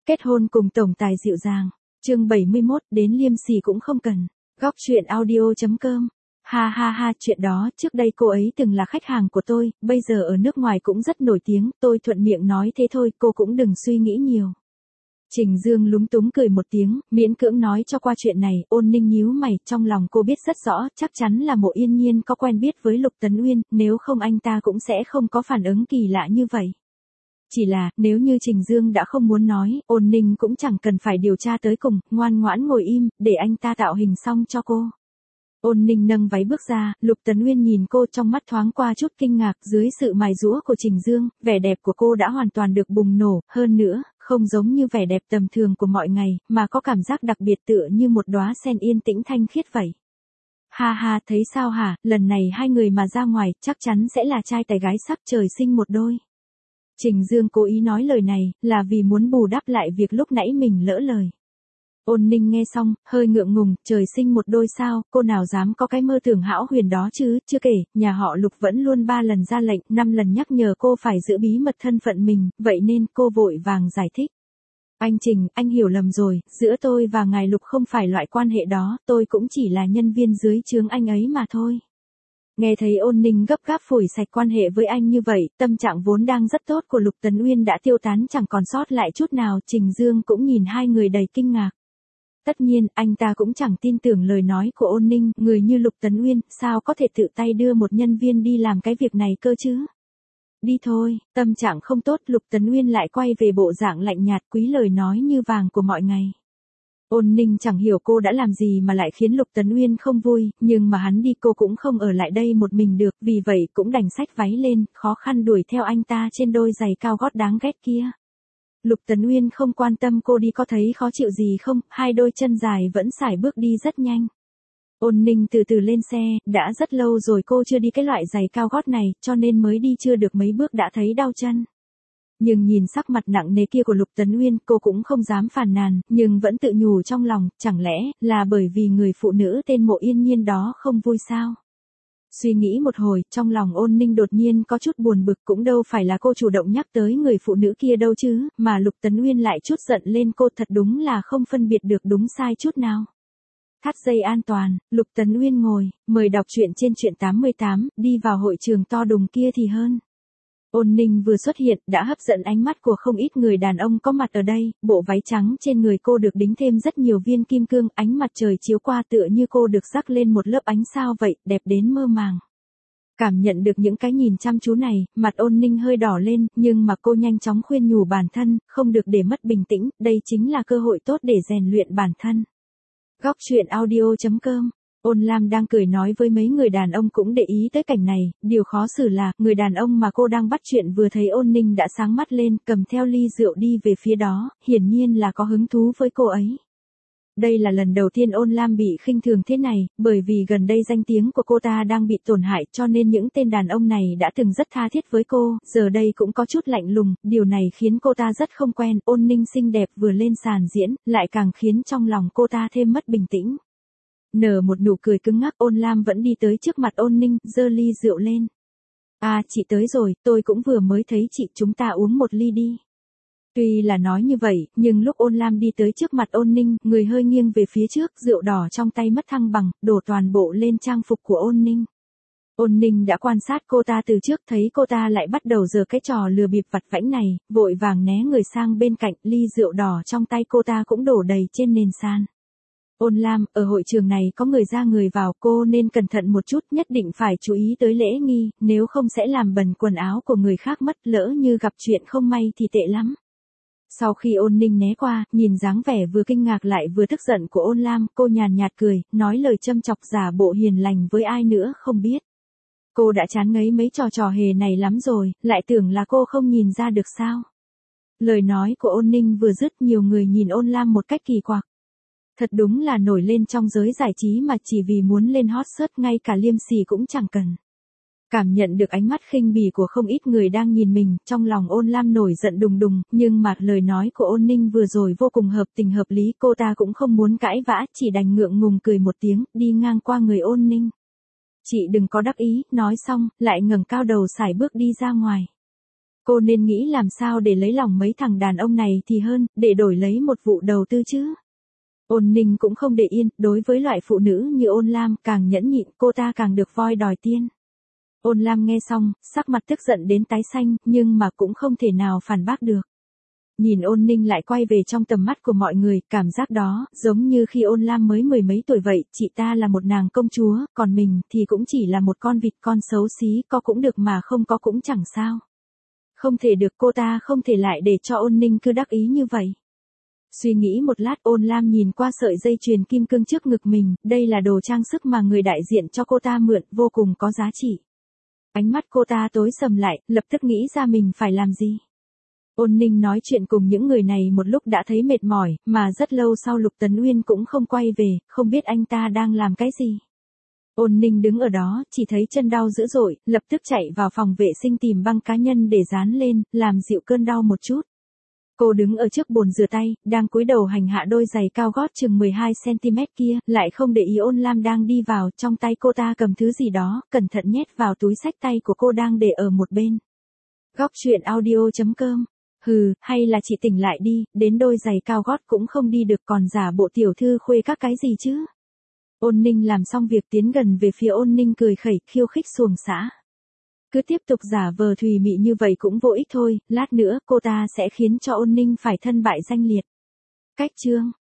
Kết hôn cùng tổng tài dịu dàng. Chương 71, đến liêm sỉ cũng không cần. Góc truyện audio.com. Ha ha ha, chuyện đó, trước đây cô ấy từng là khách hàng của tôi, bây giờ ở nước ngoài cũng rất nổi tiếng, tôi thuận miệng nói thế thôi, cô cũng đừng suy nghĩ nhiều. Trình Dương lúng túng cười một tiếng, miễn cưỡng nói cho qua chuyện này. Ôn Ninh nhíu mày, trong lòng cô biết rất rõ, chắc chắn là Mộ Yên Nhiên có quen biết với Lục Tấn Uyên, nếu không anh ta cũng sẽ không có phản ứng kỳ lạ như vậy. Chỉ là, nếu như Trình Dương đã không muốn nói, Ôn Ninh cũng chẳng cần phải điều tra tới cùng, ngoan ngoãn ngồi im, để anh ta tạo hình xong cho cô. Ôn Ninh nâng váy bước ra, Lục Tấn Uyên nhìn cô trong mắt thoáng qua chút kinh ngạc, dưới sự mài giũa của Trình Dương, vẻ đẹp của cô đã hoàn toàn được bùng nổ, hơn nữa, không giống như vẻ đẹp tầm thường của mọi ngày, mà có cảm giác đặc biệt tựa như một đóa sen yên tĩnh thanh khiết vậy. Ha ha, thấy sao hả, lần này hai người mà ra ngoài, chắc chắn sẽ là trai tài gái sắp trời sinh một đôi. Trình Dương cố ý nói lời này, là vì muốn bù đắp lại việc lúc nãy mình lỡ lời. Ôn Ninh nghe xong, hơi ngượng ngùng, trời sinh một đôi sao, cô nào dám có cái mơ tưởng hão huyền đó chứ, chưa kể, nhà họ Lục vẫn luôn 3 lần ra lệnh, 5 lần nhắc nhở cô phải giữ bí mật thân phận mình, vậy nên cô vội vàng giải thích. Anh Trình, anh hiểu lầm rồi, giữa tôi và ngài Lục không phải loại quan hệ đó, tôi cũng chỉ là nhân viên dưới trướng anh ấy mà thôi. Nghe thấy Ôn Ninh gấp gáp phủi sạch quan hệ với anh như vậy, tâm trạng vốn đang rất tốt của Lục Tấn Uyên đã tiêu tán chẳng còn sót lại chút nào, Trình Dương cũng nhìn hai người đầy kinh ngạc. Tất nhiên, anh ta cũng chẳng tin tưởng lời nói của Ôn Ninh, người như Lục Tấn Uyên, sao có thể tự tay đưa một nhân viên đi làm cái việc này cơ chứ? Đi thôi, tâm trạng không tốt, Lục Tấn Uyên lại quay về bộ dạng lạnh nhạt quý lời nói như vàng của mọi ngày. Ôn Ninh chẳng hiểu cô đã làm gì mà lại khiến Lục Tấn Uyên không vui, nhưng mà hắn đi cô cũng không ở lại đây một mình được, vì vậy cũng đành xách váy lên, khó khăn đuổi theo anh ta trên đôi giày cao gót đáng ghét kia. Lục Tấn Uyên không quan tâm cô đi có thấy khó chịu gì không, hai đôi chân dài vẫn sải bước đi rất nhanh. Ôn Ninh từ từ lên xe, đã rất lâu rồi cô chưa đi cái loại giày cao gót này, cho nên mới đi chưa được mấy bước đã thấy đau chân. Nhưng nhìn sắc mặt nặng nề kia của Lục Tấn Uyên, cô cũng không dám phàn nàn, nhưng vẫn tự nhủ trong lòng, chẳng lẽ là bởi vì người phụ nữ tên Mộ Yên Nhiên đó không vui sao? Suy nghĩ một hồi, trong lòng Ôn Ninh đột nhiên có chút buồn bực, cũng đâu phải là cô chủ động nhắc tới người phụ nữ kia đâu chứ, mà Lục Tấn Uyên lại chút giận lên cô, thật đúng là không phân biệt được đúng sai chút nào. Thắt dây an toàn, Lục Tấn Uyên ngồi, mời đọc truyện trên truyện 88, đi vào hội trường to đùng kia thì hơn. Ôn Ninh vừa xuất hiện, đã hấp dẫn ánh mắt của không ít người đàn ông có mặt ở đây, bộ váy trắng trên người cô được đính thêm rất nhiều viên kim cương, ánh mặt trời chiếu qua tựa như cô được rắc lên một lớp ánh sao vậy, đẹp đến mơ màng. Cảm nhận được những cái nhìn chăm chú này, mặt Ôn Ninh hơi đỏ lên, nhưng mà cô nhanh chóng khuyên nhủ bản thân, không được để mất bình tĩnh, đây chính là cơ hội tốt để rèn luyện bản thân. Góc truyện audio.com. Ôn Lam đang cười nói với mấy người đàn ông cũng để ý tới cảnh này, điều khó xử là, người đàn ông mà cô đang bắt chuyện vừa thấy Ôn Ninh đã sáng mắt lên, cầm theo ly rượu đi về phía đó, hiển nhiên là có hứng thú với cô ấy. Đây là lần đầu tiên Ôn Lam bị khinh thường thế này, bởi vì gần đây danh tiếng của cô ta đang bị tổn hại cho nên những tên đàn ông này đã từng rất tha thiết với cô, giờ đây cũng có chút lạnh lùng, điều này khiến cô ta rất không quen. Ôn Ninh xinh đẹp vừa lên sàn diễn, lại càng khiến trong lòng cô ta thêm mất bình tĩnh. Nở một nụ cười cứng ngắc, Ôn Lam vẫn đi tới trước mặt Ôn Ninh, giơ ly rượu lên. À, chị tới rồi, tôi cũng vừa mới thấy chị, chúng ta uống một ly đi. Tuy là nói như vậy, nhưng lúc Ôn Lam đi tới trước mặt Ôn Ninh, người hơi nghiêng về phía trước, rượu đỏ trong tay mất thăng bằng, đổ toàn bộ lên trang phục của Ôn Ninh. Ôn Ninh đã quan sát cô ta từ trước, thấy cô ta lại bắt đầu giở cái trò lừa bịp vặt vãnh này, vội vàng né người sang bên cạnh, ly rượu đỏ trong tay cô ta cũng đổ đầy trên nền sàn. Ôn Lam, ở hội trường này có người ra người vào, cô nên cẩn thận một chút, nhất định phải chú ý tới lễ nghi, nếu không sẽ làm bẩn quần áo của người khác mất, lỡ như gặp chuyện không may thì tệ lắm. Sau khi Ôn Ninh né qua, nhìn dáng vẻ vừa kinh ngạc lại vừa tức giận của Ôn Lam, cô nhàn nhạt cười, nói lời châm chọc giả bộ hiền lành với ai nữa không biết. Cô đã chán ngấy mấy trò hề này lắm rồi, lại tưởng là cô không nhìn ra được sao. Lời nói của Ôn Ninh vừa dứt, nhiều người nhìn Ôn Lam một cách kỳ quặc. Thật đúng là nổi lên trong giới giải trí mà chỉ vì muốn lên hot search, ngay cả liêm sỉ cũng chẳng cần. Cảm nhận được ánh mắt khinh bỉ của không ít người đang nhìn mình, trong lòng Ôn Lam nổi giận đùng đùng, nhưng mà lời nói của Ôn Ninh vừa rồi vô cùng hợp tình hợp lý, cô ta cũng không muốn cãi vã, chỉ đành ngượng ngùng cười một tiếng, đi ngang qua người Ôn Ninh. Chị đừng có đắc ý, nói xong, lại ngẩng cao đầu sải bước đi ra ngoài. Cô nên nghĩ làm sao để lấy lòng mấy thằng đàn ông này thì hơn, để đổi lấy một vụ đầu tư chứ. Ôn Ninh cũng không để yên, đối với loại phụ nữ như Ôn Lam, càng nhẫn nhịn, cô ta càng được voi đòi tiên. Ôn Lam nghe xong, sắc mặt tức giận đến tái xanh, nhưng mà cũng không thể nào phản bác được. Nhìn Ôn Ninh lại quay về trong tầm mắt của mọi người, cảm giác đó, giống như khi Ôn Lam mới mười mấy tuổi vậy, chị ta là một nàng công chúa, còn mình thì cũng chỉ là một con vịt con xấu xí, có cũng được mà không có cũng chẳng sao. Không thể được, cô ta không thể lại để cho Ôn Ninh cứ đắc ý như vậy. Suy nghĩ một lát, Ôn Lam nhìn qua sợi dây chuyền kim cương trước ngực mình, đây là đồ trang sức mà người đại diện cho cô ta mượn, vô cùng có giá trị. Ánh mắt cô ta tối sầm lại, lập tức nghĩ ra mình phải làm gì. Ôn Ninh nói chuyện cùng những người này một lúc đã thấy mệt mỏi, mà rất lâu sau Lục Tấn Uyên cũng không quay về, không biết anh ta đang làm cái gì. Ôn Ninh đứng ở đó, chỉ thấy chân đau dữ dội, lập tức chạy vào phòng vệ sinh tìm băng cá nhân để dán lên, làm dịu cơn đau một chút. Cô đứng ở trước bồn rửa tay, đang cúi đầu hành hạ đôi giày cao gót chừng 12cm kia, lại không để ý Ôn Lam đang đi vào, trong tay cô ta cầm thứ gì đó, cẩn thận nhét vào túi xách tay của cô đang để ở một bên. Góc truyện audio.com. Hừ, hay là chị tỉnh lại đi, đến đôi giày cao gót cũng không đi được còn giả bộ tiểu thư khuê các cái gì chứ. Ôn Ninh làm xong việc tiến gần về phía Ôn Ninh cười khẩy, khiêu khích xuồng xã. Cứ tiếp tục giả vờ thùy mị như vậy cũng vô ích thôi, lát nữa cô ta sẽ khiến cho Ôn Ninh phải thân bại danh liệt. Cách chương